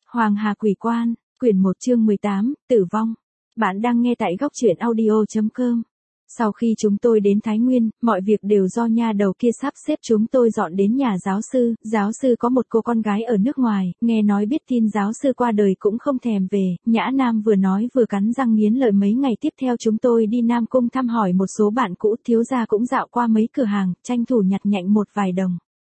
Hoàng Hà Quỷ Quan, quyển 1 chương 18, Tử vong. Bạn đang nghe tại góc truyện audio.com. Sau khi chúng tôi đến Thái Nguyên, mọi việc đều do nha đầu kia sắp xếp. Chúng tôi dọn đến nhà giáo sư có một cô con gái ở nước ngoài, nghe nói biết tin giáo sư qua đời cũng không thèm về. Nhã Nam vừa nói vừa cắn răng nghiến lợi. Mấy ngày tiếp theo chúng tôi đi Nam Cung thăm hỏi một số bạn cũ, thiếu gia cũng dạo qua mấy cửa hàng, tranh thủ nhặt nhạnh một vài đồng.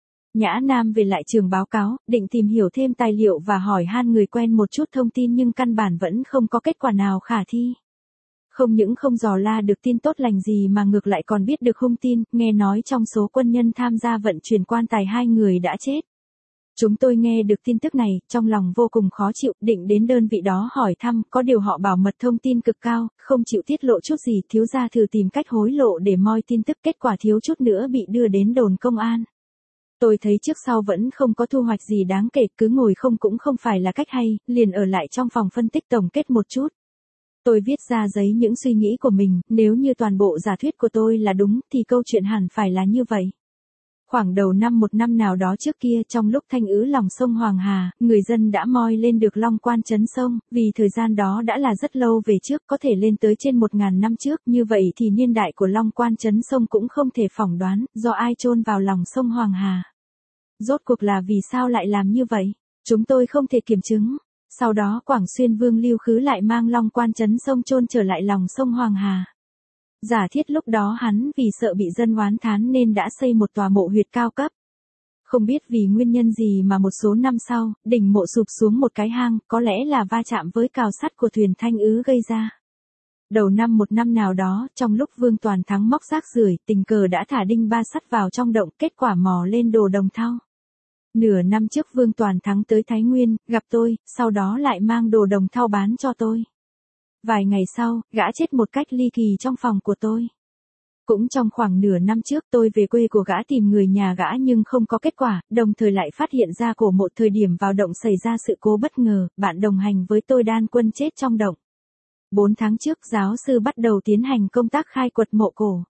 Nhã Nam về lại trường báo cáo, định tìm hiểu thêm tài liệu và hỏi han người quen một chút thông tin, nhưng căn bản vẫn không có kết quả nào khả thi. Không những không dò la được tin tốt lành gì mà ngược lại còn biết được hung tin, nghe nói trong số quân nhân tham gia vận chuyển quan tài 2 người đã chết. Chúng tôi nghe được tin tức này, trong lòng vô cùng khó chịu, định đến đơn vị đó hỏi thăm, có điều họ bảo mật thông tin cực cao, không chịu tiết lộ chút gì. Thiếu gia thử tìm cách hối lộ để moi tin tức, kết quả thiếu chút nữa bị đưa đến đồn công an. Tôi thấy trước sau vẫn không có thu hoạch gì đáng kể, cứ ngồi không cũng không phải là cách hay, liền ở lại trong phòng phân tích tổng kết một chút. Tôi viết ra giấy những suy nghĩ của mình, nếu như toàn bộ giả thuyết của tôi là đúng thì câu chuyện hẳn phải là như vậy. Khoảng đầu năm một năm nào đó trước kia, trong lúc thanh ứ lòng sông Hoàng Hà, người dân đã moi lên được Long Quan Trấn sông, vì thời gian đó đã là rất lâu về trước, có thể lên tới trên 1000 năm trước, như vậy thì niên đại của Long Quan Trấn sông cũng không thể phỏng đoán, do ai chôn vào lòng sông Hoàng Hà. Rốt cuộc là vì sao lại làm như vậy? Chúng tôi không thể kiểm chứng. Sau đó Quảng Xuyên Vương Lưu Khứ lại mang Long Quan Trấn sông chôn trở lại lòng sông Hoàng Hà. Giả thiết lúc đó hắn vì sợ bị dân oán thán nên đã xây một tòa mộ huyệt cao cấp. Không biết vì nguyên nhân gì mà một số năm sau, đỉnh mộ sụp xuống một cái hang, có lẽ là va chạm với cào sắt của thuyền Thanh Ứ gây ra. Đầu năm một năm nào đó, trong lúc Vương Toàn Thắng móc rác rưởi, tình cờ đã thả đinh ba sắt vào trong động, kết quả mò lên đồ đồng thau. Nửa năm trước Vương Toàn Thắng tới Thái Nguyên, gặp tôi, sau đó lại mang đồ đồng thau bán cho tôi. Vài ngày sau, gã chết một cách ly kỳ trong phòng của tôi. Cũng trong khoảng nửa năm trước tôi về quê của gã tìm người nhà gã nhưng không có kết quả, đồng thời lại phát hiện ra cổ mộ. Thời điểm vào động xảy ra sự cố bất ngờ, bạn đồng hành với tôi Đan Quân chết trong động. 4 tháng trước giáo sư bắt đầu tiến hành công tác khai quật mộ cổ.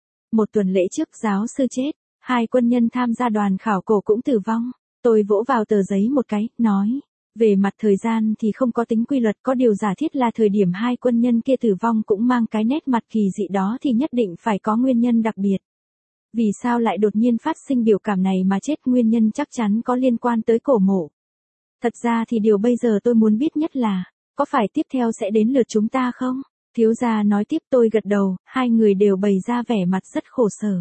1 tuần lễ trước giáo sư chết, 2 quân nhân tham gia đoàn khảo cổ cũng tử vong. Tôi vỗ vào tờ giấy một cái, nói, về mặt thời gian thì không có tính quy luật, có điều giả thiết là thời điểm 2 quân nhân kia tử vong cũng mang cái nét mặt kỳ dị đó thì nhất định phải có nguyên nhân đặc biệt. Vì sao lại đột nhiên phát sinh biểu cảm này mà chết? Nguyên nhân chắc chắn có liên quan tới cổ mộ. Thật ra thì điều bây giờ tôi muốn biết nhất là, có phải tiếp theo sẽ đến lượt chúng ta không? Thiếu gia nói tiếp. Tôi gật đầu, 2 người đều bày ra vẻ mặt rất khổ sở.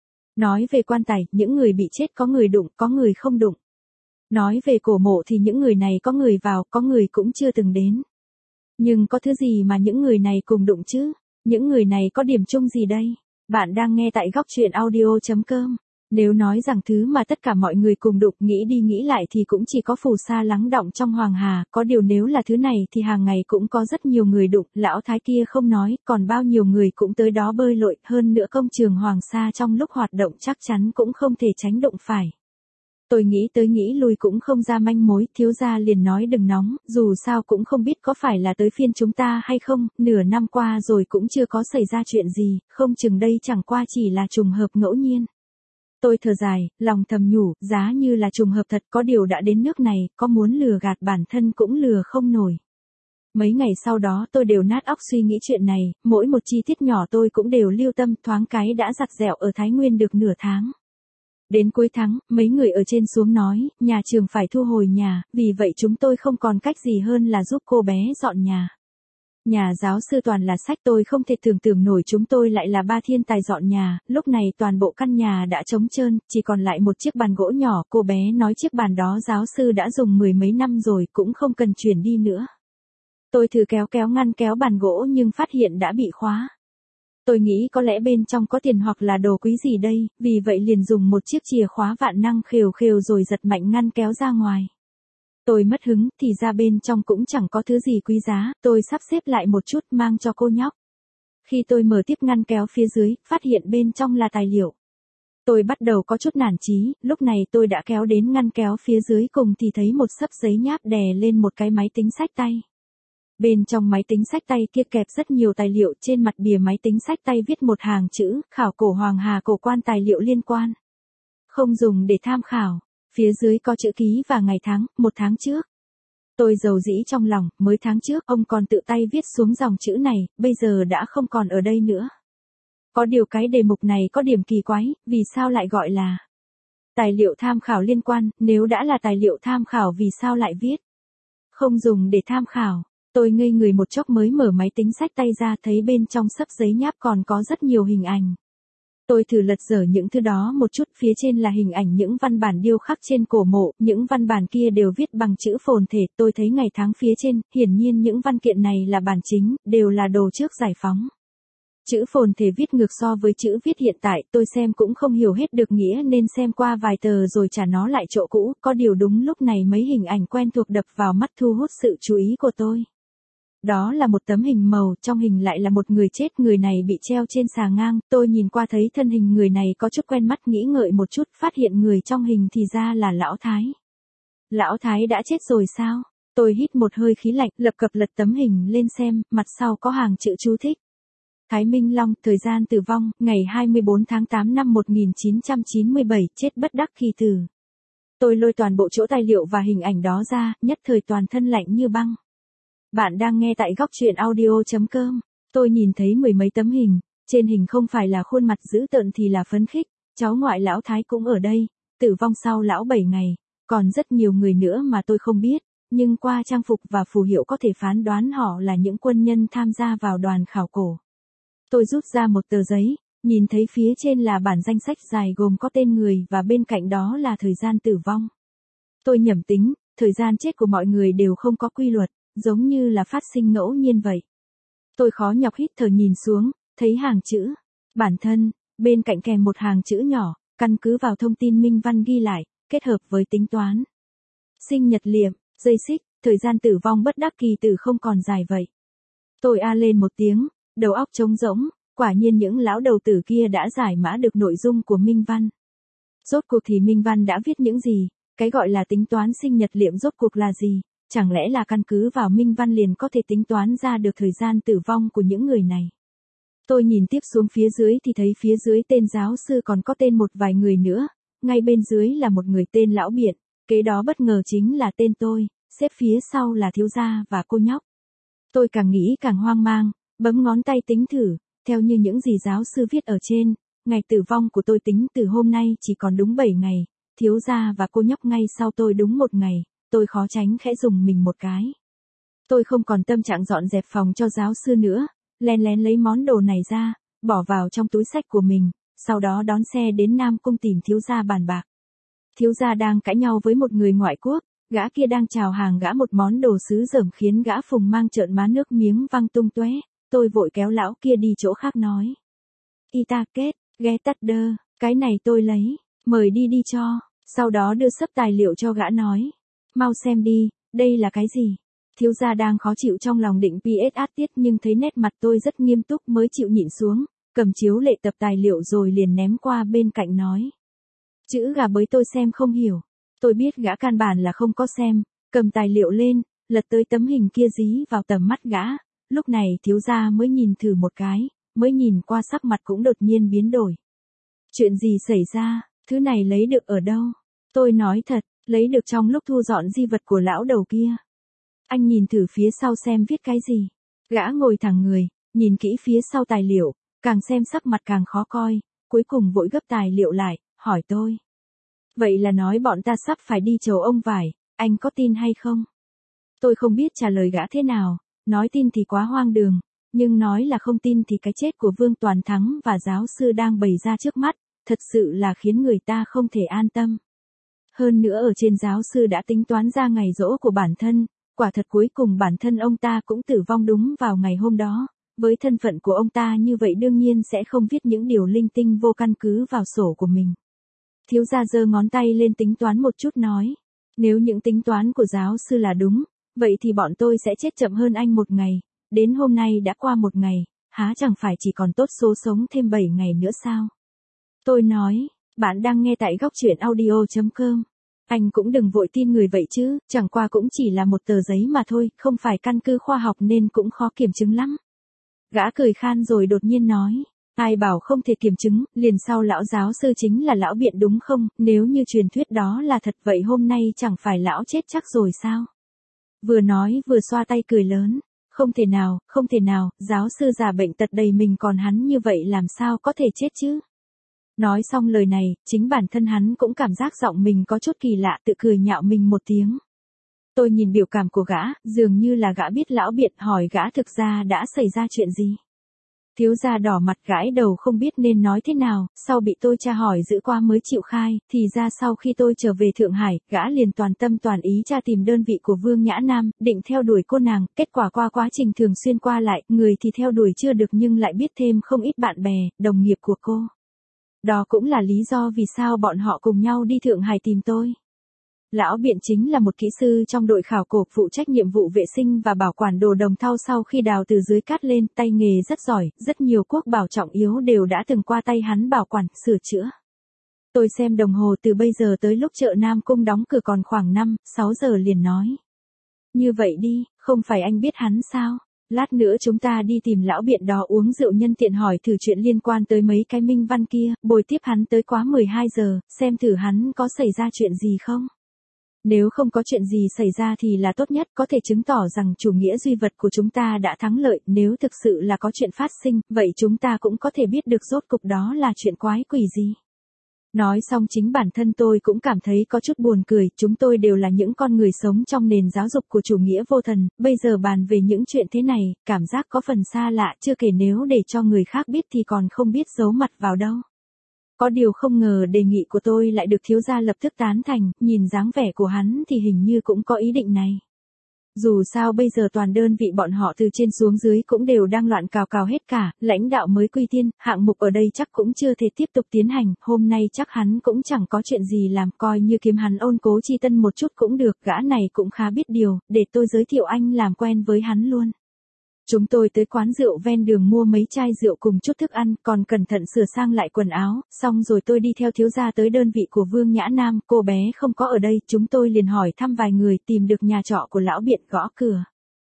Nói về quan tài, những người bị chết có người đụng, có người không đụng. Nói về cổ mộ thì những người này có người vào, có người cũng chưa từng đến. Nhưng có thứ gì mà những người này cùng đụng chứ? Những người này có điểm chung gì đây? Bạn đang nghe tại góc truyện audio.com. Nếu nói rằng thứ mà tất cả mọi người cùng đụng, nghĩ đi nghĩ lại thì cũng chỉ có phù sa lắng đọng trong Hoàng Hà, có điều nếu là thứ này thì hàng ngày cũng có rất nhiều người đụng, lão thái kia không nói, còn bao nhiêu người cũng tới đó bơi lội, hơn nữa công trường Hoàng Sa trong lúc hoạt động chắc chắn cũng không thể tránh đụng phải. Tôi nghĩ tới nghĩ lui cũng không ra manh mối, thiếu gia liền nói đừng nóng, dù sao cũng không biết có phải là tới phiên chúng ta hay không, nửa năm qua rồi cũng chưa có xảy ra chuyện gì, không chừng đây chẳng qua chỉ là trùng hợp ngẫu nhiên. Tôi thở dài, lòng thầm nhủ, giá như là trùng hợp thật, có điều đã đến nước này, có muốn lừa gạt bản thân cũng lừa không nổi. Mấy ngày sau đó tôi đều nát óc suy nghĩ chuyện này, mỗi một chi tiết nhỏ tôi cũng đều lưu tâm, thoáng cái đã giặt dẹo ở Thái Nguyên được nửa tháng. Đến cuối tháng, mấy người ở trên xuống nói, nhà trường phải thu hồi nhà, vì vậy chúng tôi không còn cách gì hơn là giúp cô bé dọn nhà. Nhà giáo sư toàn là sách, tôi không thể tưởng tượng nổi chúng tôi lại là 3 thiên tài dọn nhà. Lúc này toàn bộ căn nhà đã trống trơn, chỉ còn lại một chiếc bàn gỗ nhỏ. Cô bé nói chiếc bàn đó giáo sư đã dùng 10 mấy năm rồi, cũng không cần chuyển đi nữa. Tôi thử kéo ngăn kéo bàn gỗ nhưng phát hiện đã bị khóa. Tôi nghĩ có lẽ bên trong có tiền hoặc là đồ quý gì đây, vì vậy liền dùng một chiếc chìa khóa vạn năng khều khều rồi giật mạnh ngăn kéo ra ngoài. Tôi mất hứng, thì ra bên trong cũng chẳng có thứ gì quý giá, tôi sắp xếp lại một chút mang cho cô nhóc. Khi tôi mở tiếp ngăn kéo phía dưới, phát hiện bên trong là tài liệu. Tôi bắt đầu có chút nản chí, lúc này tôi đã kéo đến ngăn kéo phía dưới cùng thì thấy một xấp giấy nháp đè lên một cái máy tính xách tay. Bên trong máy tính xách tay kia kẹp rất nhiều tài liệu, trên mặt bìa máy tính xách tay viết một hàng chữ, khảo cổ Hoàng Hà cổ quan tài liệu liên quan. Không dùng để tham khảo, phía dưới có chữ ký và ngày tháng, 1 tháng trước. Tôi dầu dĩ trong lòng, mới tháng trước ông còn tự tay viết xuống dòng chữ này, bây giờ đã không còn ở đây nữa. Có điều cái đề mục này có điểm kỳ quái, vì sao lại gọi là tài liệu tham khảo liên quan, nếu đã là tài liệu tham khảo vì sao lại viết? Không dùng để tham khảo. Tôi ngây người một chốc mới mở máy tính xách tay ra thấy bên trong xấp giấy nháp còn có rất nhiều hình ảnh. Tôi thử lật dở những thứ đó một chút, phía trên là hình ảnh những văn bản điêu khắc trên cổ mộ, những văn bản kia đều viết bằng chữ phồn thể, tôi thấy ngày tháng phía trên, hiển nhiên những văn kiện này là bản chính, đều là đồ trước giải phóng. Chữ phồn thể viết ngược so với chữ viết hiện tại, tôi xem cũng không hiểu hết được nghĩa nên xem qua vài tờ rồi trả nó lại chỗ cũ, có điều đúng lúc này mấy hình ảnh quen thuộc đập vào mắt thu hút sự chú ý của tôi. Đó là một tấm hình màu, trong hình lại là một người chết, người này bị treo trên xà ngang, tôi nhìn qua thấy thân hình người này có chút quen mắt, nghĩ ngợi một chút, phát hiện người trong hình thì ra là Lão Thái. Lão Thái đã chết rồi sao? Tôi hít một hơi khí lạnh, lập cập lật tấm hình lên xem, mặt sau có hàng chữ chú thích. Thái Minh Long, thời gian tử vong, ngày 24 tháng 8 năm 1997, chết bất đắc kỳ tử. Tôi lôi toàn bộ chỗ tài liệu và hình ảnh đó ra, nhất thời toàn thân lạnh như băng. Bạn đang nghe tại góc truyện audio.com. Tôi nhìn thấy mười mấy tấm hình, trên hình không phải là khuôn mặt dữ tợn thì là phấn khích, cháu ngoại Lão Thái cũng ở đây, tử vong sau lão 7 ngày, còn rất nhiều người nữa mà tôi không biết, nhưng qua trang phục và phù hiệu có thể phán đoán họ là những quân nhân tham gia vào đoàn khảo cổ. Tôi rút ra một tờ giấy, nhìn thấy phía trên là bản danh sách dài gồm có tên người và bên cạnh đó là thời gian tử vong. Tôi nhẩm tính, thời gian chết của mọi người đều không có quy luật, giống như là phát sinh ngẫu nhiên vậy. Tôi khó nhọc hít thở nhìn xuống, thấy hàng chữ, bản thân, bên cạnh kèm một hàng chữ nhỏ, căn cứ vào thông tin minh văn ghi lại, kết hợp với tính toán. Sinh nhật liệm, dây xích, thời gian tử vong bất đắc kỳ tử không còn dài vậy. Tôi a lên một tiếng, đầu óc trống rỗng, quả nhiên những lão đầu tử kia đã giải mã được nội dung của minh văn. Rốt cuộc thì minh văn đã viết những gì, cái gọi là tính toán sinh nhật liệm rốt cuộc là gì, chẳng lẽ là căn cứ vào minh văn liền có thể tính toán ra được thời gian tử vong của những người này. Tôi nhìn tiếp xuống phía dưới thì thấy phía dưới tên giáo sư còn có tên một vài người nữa, ngay bên dưới là một người tên Lão Biện, kế đó bất ngờ chính là tên tôi, xếp phía sau là thiếu gia và cô nhóc. Tôi càng nghĩ càng hoang mang, bấm ngón tay tính thử, theo như những gì giáo sư viết ở trên, ngày tử vong của tôi tính từ hôm nay chỉ còn đúng 7 ngày, thiếu gia và cô nhóc ngay sau tôi đúng 1 ngày, tôi khó tránh khẽ dùng mình một cái. Tôi không còn tâm trạng dọn dẹp phòng cho giáo sư nữa, len lén lấy món đồ này ra, bỏ vào trong túi xách của mình, sau đó đón xe đến Nam Cung tìm thiếu gia bàn bạc. Thiếu gia đang cãi nhau với một người ngoại quốc, gã kia đang chào hàng gã một món đồ sứ dởm khiến gã Phùng Mang trợn má nước miếng văng tung tóe. Tôi vội kéo lão kia đi chỗ khác nói. Ita kết, ghé tắt đơ, cái này tôi lấy, mời đi đi cho, sau đó đưa sấp tài liệu cho gã nói. Mau xem đi, đây là cái gì? Thiếu gia đang khó chịu trong lòng định PS tiết nhưng thấy nét mặt tôi rất nghiêm túc mới chịu nhịn xuống, cầm chiếu lệ tập tài liệu rồi liền ném qua bên cạnh nói. Chữ gà bới tôi xem không hiểu, tôi biết gã căn bản là không có xem, cầm tài liệu lên, lật tới tấm hình kia dí vào tầm mắt gã, lúc này thiếu gia mới nhìn thử một cái, mới nhìn qua sắc mặt cũng đột nhiên biến đổi. Chuyện gì xảy ra, thứ này lấy được ở đâu? Tôi nói thật, lấy được trong lúc thu dọn di vật của lão đầu kia. Anh nhìn thử phía sau xem viết cái gì. Gã ngồi thẳng người, nhìn kỹ phía sau tài liệu, càng xem sắc mặt càng khó coi, cuối cùng vội gấp tài liệu lại, hỏi tôi. Vậy là nói bọn ta sắp phải đi chầu ông vải, anh có tin hay không? Tôi không biết trả lời gã thế nào, nói tin thì quá hoang đường, nhưng nói là không tin thì cái chết của Vương Toàn Thắng và giáo sư đang bày ra trước mắt, thật sự là khiến người ta không thể an tâm. Hơn nữa ở trên giáo sư đã tính toán ra ngày giỗ của bản thân, quả thật cuối cùng bản thân ông ta cũng tử vong đúng vào ngày hôm đó, với thân phận của ông ta như vậy đương nhiên sẽ không viết những điều linh tinh vô căn cứ vào sổ của mình. Thiếu gia giơ ngón tay lên tính toán một chút nói, nếu những tính toán của giáo sư là đúng, vậy thì bọn tôi sẽ chết chậm hơn anh 1 ngày, đến hôm nay đã qua 1 ngày, há chẳng phải chỉ còn tốt số sống thêm 7 ngày nữa sao? Tôi nói, bạn đang nghe tại góc truyện audio.com. Anh cũng đừng vội tin người vậy chứ, chẳng qua cũng chỉ là một tờ giấy mà thôi, không phải căn cứ khoa học nên cũng khó kiểm chứng lắm. Gã cười khan rồi đột nhiên nói, ai bảo không thể kiểm chứng, liền sau lão giáo sư chính là lão Biện đúng không, nếu như truyền thuyết đó là thật vậy hôm nay chẳng phải lão chết chắc rồi sao? Vừa nói vừa xoa tay cười lớn. Không thể nào, giáo sư già bệnh tật đầy mình còn hắn như vậy làm sao có thể chết chứ? Nói xong lời này, chính bản thân hắn cũng cảm giác giọng mình có chút kỳ lạ, tự cười nhạo mình một tiếng. Tôi nhìn biểu cảm của gã, dường như là gã biết lão biện, hỏi gã thực ra đã xảy ra chuyện gì. Thiếu gia đỏ mặt gãi đầu không biết nên nói thế nào, sau bị tôi tra hỏi giữ qua mới chịu khai, thì ra sau khi tôi trở về Thượng Hải, gã liền toàn tâm toàn ý tra tìm đơn vị của Vương Nhã Nam, định theo đuổi cô nàng, kết quả qua quá trình thường xuyên qua lại, người thì theo đuổi chưa được nhưng lại biết thêm không ít bạn bè, đồng nghiệp của cô. Đó cũng là lý do vì sao bọn họ cùng nhau đi Thượng Hải tìm tôi. Lão Biện chính là một kỹ sư trong đội khảo cổ phụ trách nhiệm vụ vệ sinh và bảo quản đồ đồng thau sau khi đào từ dưới cát lên, tay nghề rất giỏi, rất nhiều quốc bảo trọng yếu đều đã từng qua tay hắn bảo quản, sửa chữa. Tôi xem đồng hồ từ bây giờ tới lúc chợ Nam Cung đóng cửa còn khoảng 5-6 giờ liền nói. Như vậy đi, không phải anh biết hắn sao? Lát nữa chúng ta đi tìm lão Biện đó uống rượu nhân tiện hỏi thử chuyện liên quan tới mấy cái minh văn kia, bồi tiếp hắn tới quá 12 giờ, xem thử hắn có xảy ra chuyện gì không? Nếu không có chuyện gì xảy ra thì là tốt nhất, có thể chứng tỏ rằng chủ nghĩa duy vật của chúng ta đã thắng lợi, nếu thực sự là có chuyện phát sinh, vậy chúng ta cũng có thể biết được rốt cục đó là chuyện quái quỷ gì. Nói xong chính bản thân tôi cũng cảm thấy có chút buồn cười, chúng tôi đều là những con người sống trong nền giáo dục của chủ nghĩa vô thần, bây giờ bàn về những chuyện thế này, cảm giác có phần xa lạ, chưa kể nếu để cho người khác biết thì còn không biết giấu mặt vào đâu. Có điều không ngờ đề nghị của tôi lại được thiếu gia lập tức tán thành, nhìn dáng vẻ của hắn thì hình như cũng có ý định này. Dù sao bây giờ toàn đơn vị bọn họ từ trên xuống dưới cũng đều đang loạn cào cào hết cả, lãnh đạo mới quy tiên, hạng mục ở đây chắc cũng chưa thể tiếp tục tiến hành, hôm nay chắc hắn cũng chẳng có chuyện gì làm, coi như kiếm hắn ôn Cố Chi Tân một chút cũng được, gã này cũng khá biết điều, để tôi giới thiệu anh làm quen với hắn luôn. Chúng tôi tới quán rượu ven đường mua mấy chai rượu cùng chút thức ăn, còn cẩn thận sửa sang lại quần áo, xong rồi tôi đi theo thiếu gia tới đơn vị của Vương Nhã Nam, cô bé không có ở đây, chúng tôi liền hỏi thăm vài người, tìm được nhà trọ của lão Biện, gõ cửa.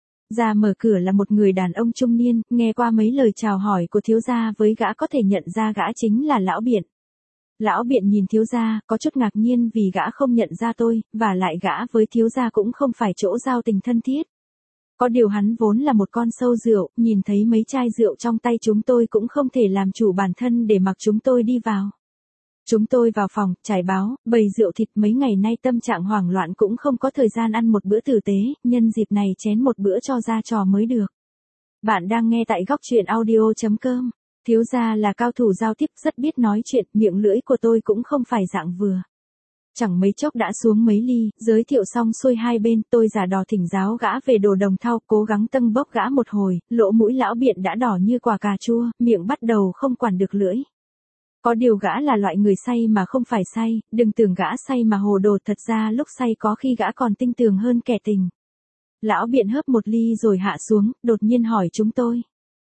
Ra mở cửa là một người đàn ông trung niên, nghe qua mấy lời chào hỏi của thiếu gia với gã có thể nhận ra gã chính là lão Biện. Lão Biện nhìn thiếu gia, có chút ngạc nhiên vì gã không nhận ra tôi, và lại gã với thiếu gia cũng không phải chỗ giao tình thân thiết. Có điều hắn vốn là một con sâu rượu, nhìn thấy mấy chai rượu trong tay chúng tôi cũng không thể làm chủ bản thân để mặc chúng tôi đi vào. Chúng tôi vào phòng, trải báo, bày rượu thịt, mấy ngày nay tâm trạng hoảng loạn cũng không có thời gian ăn một bữa tử tế, nhân dịp này chén một bữa cho ra trò mới được. Bạn đang nghe tại góc truyện audio.com. Thiếu gia là cao thủ giao tiếp, rất biết nói chuyện, miệng lưỡi của tôi cũng không phải dạng vừa. Chẳng mấy chốc đã xuống mấy ly, giới thiệu xong xuôi hai bên, tôi giả đò thỉnh giáo gã về đồ đồng thau, cố gắng tâng bốc gã một hồi, lỗ mũi lão Biện đã đỏ như quả cà chua, miệng bắt đầu không quản được lưỡi. Có điều gã là loại người say mà không phải say, đừng tưởng gã say mà hồ đồ, thật ra lúc say có khi gã còn tinh tường hơn kẻ tình. Lão Biện hớp một ly rồi hạ xuống, đột nhiên hỏi chúng tôi.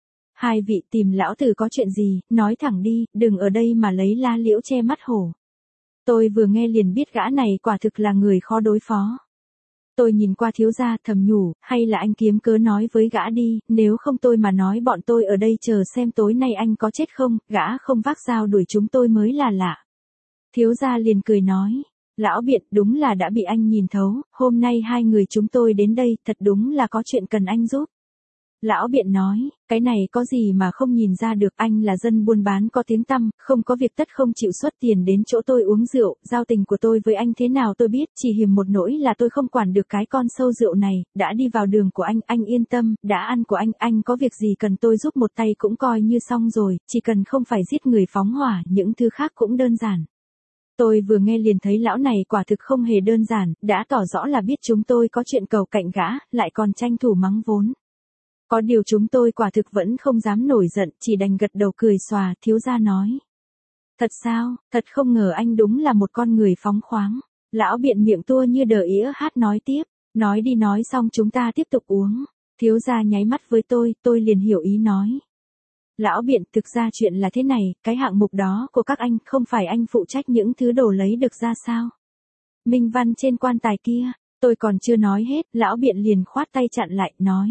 Hai vị tìm lão tử có chuyện gì, nói thẳng đi, đừng ở đây mà lấy la liễu che mắt hổ. Tôi vừa nghe liền biết gã này quả thực là người khó đối phó. Tôi nhìn qua thiếu gia thầm nhủ, hay là anh kiếm cớ nói với gã đi, nếu không tôi mà nói bọn tôi ở đây chờ xem tối nay anh có chết không, gã không vác dao đuổi chúng tôi mới là lạ. Thiếu gia liền cười nói, lão Biện đúng là đã bị anh nhìn thấu, hôm nay hai người chúng tôi đến đây, thật đúng là có chuyện cần anh giúp. Lão Biện nói, cái này có gì mà không nhìn ra được, anh là dân buôn bán có tiếng tăm, không có việc tất không chịu xuất tiền đến chỗ tôi uống rượu, giao tình của tôi với anh thế nào tôi biết, chỉ hiềm một nỗi là tôi không quản được cái con sâu rượu này, đã đi vào đường của anh yên tâm, đã ăn của anh có việc gì cần tôi giúp một tay cũng coi như xong rồi, chỉ cần không phải giết người phóng hỏa, những thứ khác cũng đơn giản. Tôi vừa nghe liền thấy lão này quả thực không hề đơn giản, đã tỏ rõ là biết chúng tôi có chuyện cầu cạnh gã, lại còn tranh thủ mắng vốn. Có điều chúng tôi quả thực vẫn không dám nổi giận, chỉ đành gật đầu cười xòa, thiếu gia nói. Thật sao, thật không ngờ anh đúng là một con người phóng khoáng. Lão Biện miệng tua như đờ ĩa hát nói tiếp, nói đi nói xong chúng ta tiếp tục uống. Thiếu gia nháy mắt với tôi liền hiểu ý nói. Lão Biện, thực ra chuyện là thế này, cái hạng mục đó của các anh, không phải anh phụ trách những thứ đồ lấy được ra sao? Minh văn trên quan tài kia, tôi còn chưa nói hết, lão Biện liền khoát tay chặn lại, nói.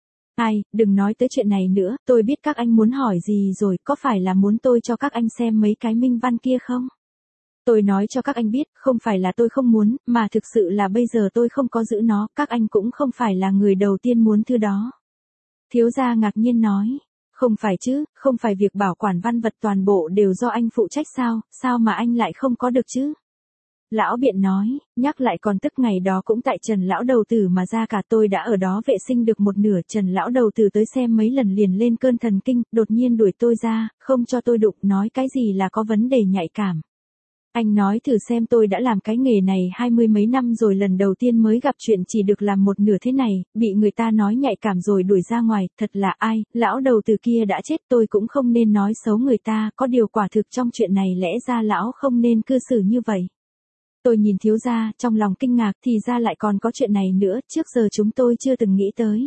Ai, đừng nói tới chuyện này nữa, tôi biết các anh muốn hỏi gì rồi, có phải là muốn tôi cho các anh xem mấy cái minh văn kia không? Tôi nói cho các anh biết, không phải là tôi không muốn, mà thực sự là bây giờ tôi không có giữ nó, các anh cũng không phải là người đầu tiên muốn thứ đó. Thiếu gia ngạc nhiên nói, không phải chứ, không phải việc bảo quản văn vật toàn bộ đều do anh phụ trách sao, sao mà anh lại không có được chứ? Lão Biện nói, nhắc lại còn tức ngày đó cũng tại Trần Lão Đầu Tử mà ra cả tôi đã ở đó vệ sinh được một nửa. Trần Lão Đầu Tử tới xem mấy lần liền lên cơn thần kinh, đột nhiên đuổi tôi ra, không cho tôi đụng, nói cái gì là có vấn đề nhạy cảm. Anh nói thử xem, tôi đã làm cái nghề này 20 mấy năm rồi, lần đầu tiên mới gặp chuyện chỉ được làm một nửa thế này, bị người ta nói nhạy cảm rồi đuổi ra ngoài, thật là ai, lão đầu từ kia đã chết, tôi cũng không nên nói xấu người ta, có điều quả thực trong chuyện này lẽ ra lão không nên cư xử như vậy. Tôi nhìn thiếu gia, trong lòng kinh ngạc, thì ra lại còn có chuyện này nữa, trước giờ chúng tôi chưa từng nghĩ tới.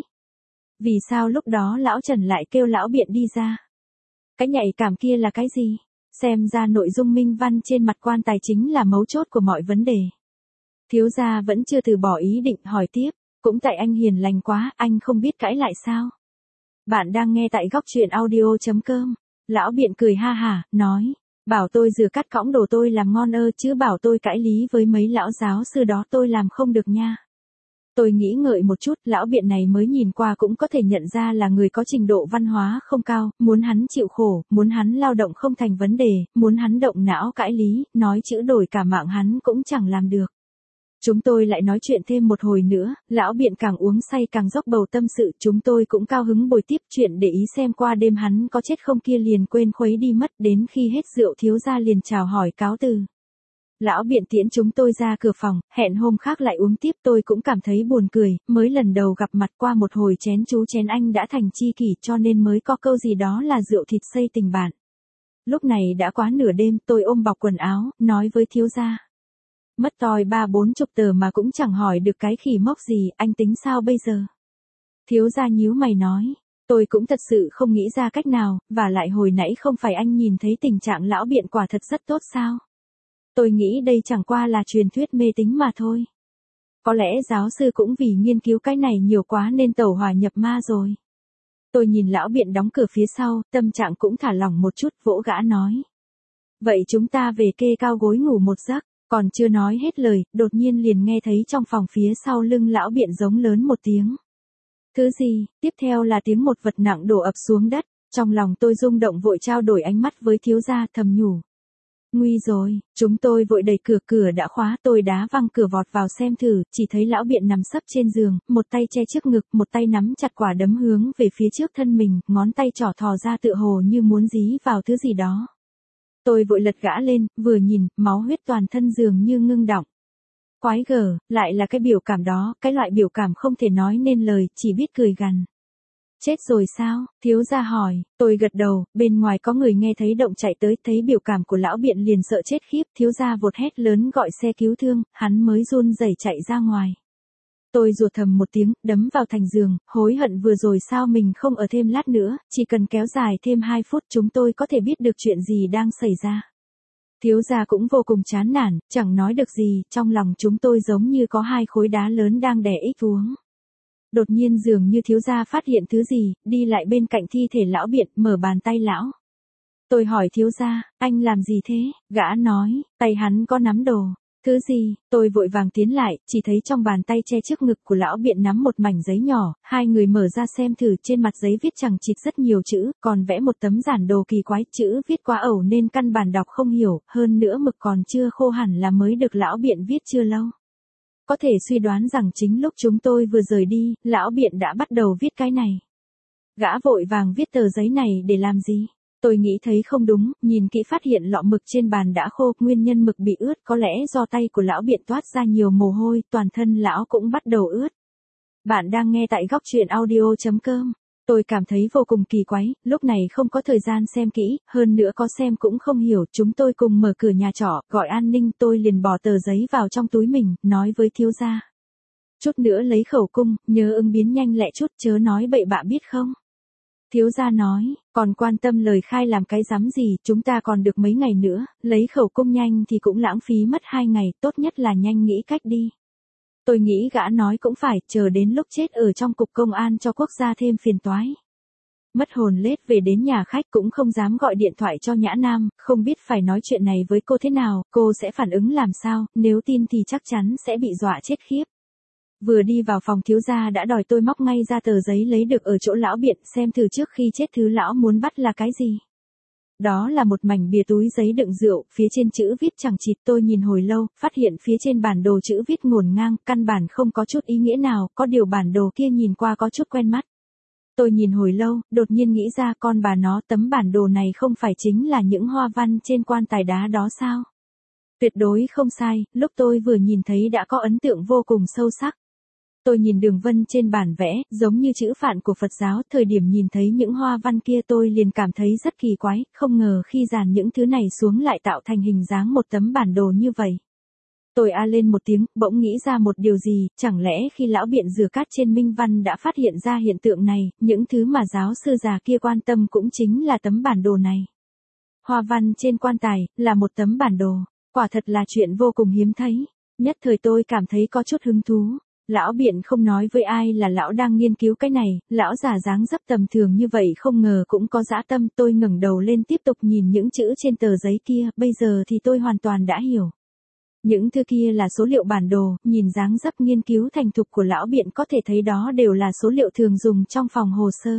Vì sao lúc đó lão Trần lại kêu lão Biện đi ra? Cái nhạy cảm kia là cái gì? Xem ra nội dung minh văn trên mặt quan tài chính là mấu chốt của mọi vấn đề. Thiếu gia vẫn chưa từ bỏ ý định hỏi tiếp, cũng tại anh hiền lành quá, anh không biết cãi lại sao? Bạn đang nghe tại góc truyện audio.com. Lão Biện cười ha hả, nói, bảo tôi rửa cắt cõng đồ tôi làm ngon chứ bảo tôi cãi lý với mấy lão giáo sư đó tôi làm không được nha. Tôi nghĩ ngợi một chút, lão Biện này mới nhìn qua cũng có thể nhận ra là người có trình độ văn hóa không cao, muốn hắn chịu khổ, muốn hắn lao động không thành vấn đề, muốn hắn động não cãi lý, nói chữ đổi cả mạng hắn cũng chẳng làm được. Chúng tôi lại nói chuyện thêm một hồi nữa, lão Biện càng uống say càng dốc bầu tâm sự, chúng tôi cũng cao hứng bồi tiếp chuyện để ý xem qua đêm hắn có chết không kia, liền quên khuấy đi mất, đến khi hết rượu thiếu gia liền chào hỏi cáo từ. Lão Biện tiễn chúng tôi ra cửa phòng, hẹn hôm khác lại uống tiếp. Tôi cũng cảm thấy buồn cười, mới lần đầu gặp mặt, qua một hồi chén chú chén anh đã thành tri kỷ, cho nên mới có câu gì đó là rượu thịt xây tình bạn. Lúc này đã quá nửa đêm, tôi ôm bọc quần áo, nói với thiếu gia. Mất toi 30-40 tờ mà cũng chẳng hỏi được cái khỉ mốc gì, anh tính sao bây giờ? Thiếu gia nhíu mày nói, tôi cũng thật sự không nghĩ ra cách nào, và lại hồi nãy không phải anh nhìn thấy tình trạng lão Biện quả thật rất tốt sao? Tôi nghĩ đây chẳng qua là truyền thuyết mê tín mà thôi. Có lẽ giáo sư cũng vì nghiên cứu cái này nhiều quá nên tẩu hỏa nhập ma rồi. Tôi nhìn lão Biện đóng cửa phía sau, tâm trạng cũng thả lỏng một chút, vỗ gã nói. Vậy chúng ta về kê cao gối ngủ một giấc, còn chưa nói hết lời, đột nhiên liền nghe thấy trong phòng phía sau lưng lão Biện giống lớn một tiếng. Thứ gì? Tiếp theo là tiếng một vật nặng đổ ập xuống đất, trong lòng tôi rung động vội trao đổi ánh mắt với thiếu gia thầm nhủ. Nguy rồi, chúng tôi vội đẩy cửa, cửa đã khóa, tôi đá văng cửa vọt vào xem thử, chỉ thấy lão Biện nằm sấp trên giường, một tay che trước ngực, một tay nắm chặt quả đấm hướng về phía trước thân mình, ngón tay trỏ thò ra tựa hồ như muốn dí vào thứ gì đó. Tôi vội lật gã lên, vừa nhìn, máu huyết toàn thân dường như ngưng đọng. Quái gở, lại là cái biểu cảm đó, cái loại biểu cảm không thể nói nên lời, chỉ biết cười gằn. Chết rồi sao? Thiếu gia hỏi, tôi gật đầu, bên ngoài có người nghe thấy động chạy tới, thấy biểu cảm của lão Biện liền sợ chết khiếp, thiếu gia vụt hét lớn gọi xe cứu thương, hắn mới run rẩy chạy ra ngoài. Tôi ruột thầm một tiếng, đấm vào thành giường, hối hận vừa rồi sao mình không ở thêm lát nữa, chỉ cần kéo dài thêm 2 phút chúng tôi có thể biết được chuyện gì đang xảy ra. Thiếu gia cũng vô cùng chán nản, chẳng nói được gì, trong lòng chúng tôi giống như có 2 khối đá lớn đang đè ích xuống. Đột nhiên dường như thiếu gia phát hiện thứ gì, đi lại bên cạnh thi thể lão Biện, mở bàn tay lão. Tôi hỏi thiếu gia, anh làm gì thế? Gã nói, tay hắn có nắm đồ. Thứ gì? Tôi vội vàng tiến lại, chỉ thấy trong bàn tay che trước ngực của lão Biện nắm một mảnh giấy nhỏ, 2 người mở ra xem thử, trên mặt giấy viết chằng chịt rất nhiều chữ, còn vẽ một tấm giản đồ kỳ quái, chữ viết quá ẩu nên căn bản đọc không hiểu, hơn nữa mực còn chưa khô hẳn là mới được lão Biện viết chưa lâu. Có thể suy đoán rằng chính lúc chúng tôi vừa rời đi, lão Biện đã bắt đầu viết cái này. Gã vội vàng viết tờ giấy này để làm gì? Tôi nghĩ thấy không đúng, nhìn kỹ phát hiện lọ mực trên bàn đã khô, nguyên nhân mực bị ướt có lẽ do tay của lão Biện toát ra nhiều mồ hôi, toàn thân lão cũng bắt đầu ướt. Bạn đang nghe tại góc truyện audio.com. Tôi cảm thấy vô cùng kỳ quái, lúc này không có thời gian xem kỹ, hơn nữa có xem cũng không hiểu, chúng tôi cùng mở cửa nhà trọ, gọi an ninh, tôi liền bỏ tờ giấy vào trong túi mình, nói với thiếu gia. Chút nữa lấy khẩu cung, nhớ ứng biến nhanh lẹ chút, chớ nói bậy bạ biết không? Thiếu gia nói, còn quan tâm lời khai làm cái rắm gì, chúng ta còn được mấy ngày nữa, lấy khẩu cung nhanh thì cũng lãng phí mất 2 ngày, tốt nhất là nhanh nghĩ cách đi. Tôi nghĩ gã nói cũng phải, chờ đến lúc chết ở trong cục công an cho quốc gia thêm phiền toái. Mất hồn lết về đến nhà khách cũng không dám gọi điện thoại cho Nhã Nam, không biết phải nói chuyện này với cô thế nào, cô sẽ phản ứng làm sao, nếu tin thì chắc chắn sẽ bị dọa chết khiếp. Vừa đi vào phòng thiếu gia đã đòi tôi móc ngay ra tờ giấy lấy được ở chỗ lão Biện xem thử trước khi chết thứ lão muốn bắt là cái gì. Đó là một mảnh bìa túi giấy đựng rượu, phía trên chữ viết chẳng chịt, tôi nhìn hồi lâu, phát hiện phía trên bản đồ chữ viết ngổn ngang, căn bản không có chút ý nghĩa nào, có điều bản đồ kia nhìn qua có chút quen mắt. Tôi nhìn hồi lâu, đột nhiên nghĩ ra con bà nó, tấm bản đồ này không phải chính là những hoa văn trên quan tài đá đó sao? Tuyệt đối không sai, lúc tôi vừa nhìn thấy đã có ấn tượng vô cùng sâu sắc. Tôi nhìn đường vân trên bản vẽ, giống như chữ phạn của Phật giáo, thời điểm nhìn thấy những hoa văn kia tôi liền cảm thấy rất kỳ quái, không ngờ khi dàn những thứ này xuống lại tạo thành hình dáng một tấm bản đồ như vậy. Tôi a lên một tiếng, bỗng nghĩ ra một điều gì, chẳng lẽ khi lão Biện rửa cát trên minh văn đã phát hiện ra hiện tượng này, những thứ mà giáo sư già kia quan tâm cũng chính là tấm bản đồ này. Hoa văn trên quan tài, là một tấm bản đồ, quả thật là chuyện vô cùng hiếm thấy, nhất thời tôi cảm thấy có chút hứng thú. Lão Biện không nói với ai là lão đang nghiên cứu cái này, lão già dáng dấp tầm thường như vậy không ngờ cũng có dã tâm. Tôi ngẩng đầu lên tiếp tục nhìn những chữ trên tờ giấy kia, bây giờ thì tôi hoàn toàn đã hiểu. Những thứ kia là số liệu bản đồ, nhìn dáng dấp nghiên cứu thành thục của lão Biện có thể thấy đó đều là số liệu thường dùng trong phòng hồ sơ.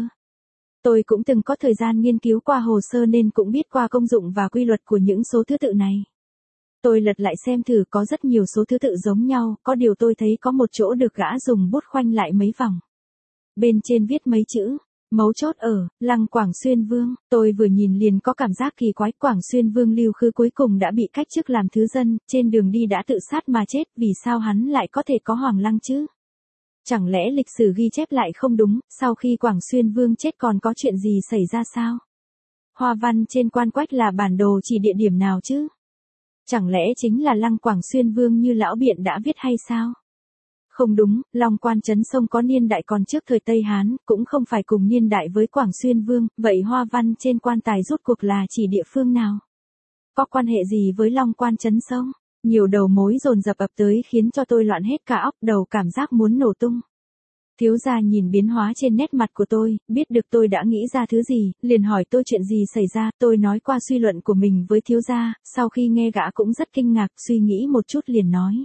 Tôi cũng từng có thời gian nghiên cứu qua hồ sơ nên cũng biết qua công dụng và quy luật của những số thứ tự này. Tôi lật lại xem thử, có rất nhiều số thứ tự giống nhau, có điều tôi thấy có một chỗ được gã dùng bút khoanh lại mấy vòng. Bên trên viết mấy chữ, mấu chốt ở, Lăng Quảng Xuyên Vương, tôi vừa nhìn liền có cảm giác kỳ quái. Quảng Xuyên Vương Lưu Khư cuối cùng đã bị cách chức làm thứ dân, trên đường đi đã tự sát mà chết, vì sao hắn lại có thể có hoàng lăng chứ? Chẳng lẽ lịch sử ghi chép lại không đúng, sau khi Quảng Xuyên Vương chết còn có chuyện gì xảy ra sao? Hoa văn trên quan quách là bản đồ chỉ địa điểm nào chứ? Chẳng lẽ chính là Lăng Quảng Xuyên Vương như lão Biện đã viết hay sao? Không đúng, Long Quan Trấn Sông có niên đại còn trước thời Tây Hán, cũng không phải cùng niên đại với Quảng Xuyên Vương, vậy hoa văn trên quan tài rốt cuộc là chỉ địa phương nào? Có quan hệ gì với Long Quan Trấn Sông? Nhiều đầu mối dồn dập ập tới khiến cho tôi loạn hết cả óc, đầu cảm giác muốn nổ tung. Thiếu gia nhìn biến hóa trên nét mặt của tôi, biết được tôi đã nghĩ ra thứ gì, liền hỏi tôi chuyện gì xảy ra. Tôi nói qua suy luận của mình với thiếu gia, sau khi nghe gã cũng rất kinh ngạc, suy nghĩ một chút liền nói.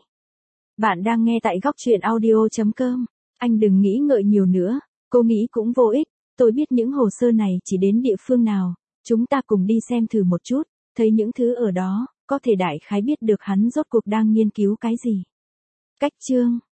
Bạn đang nghe tại góc truyện audio.com, anh đừng nghĩ ngợi nhiều nữa, cô nghĩ cũng vô ích, tôi biết những hồ sơ này chỉ đến địa phương nào, chúng ta cùng đi xem thử một chút, thấy những thứ ở đó, có thể đại khái biết được hắn rốt cuộc đang nghiên cứu cái gì. Cách chương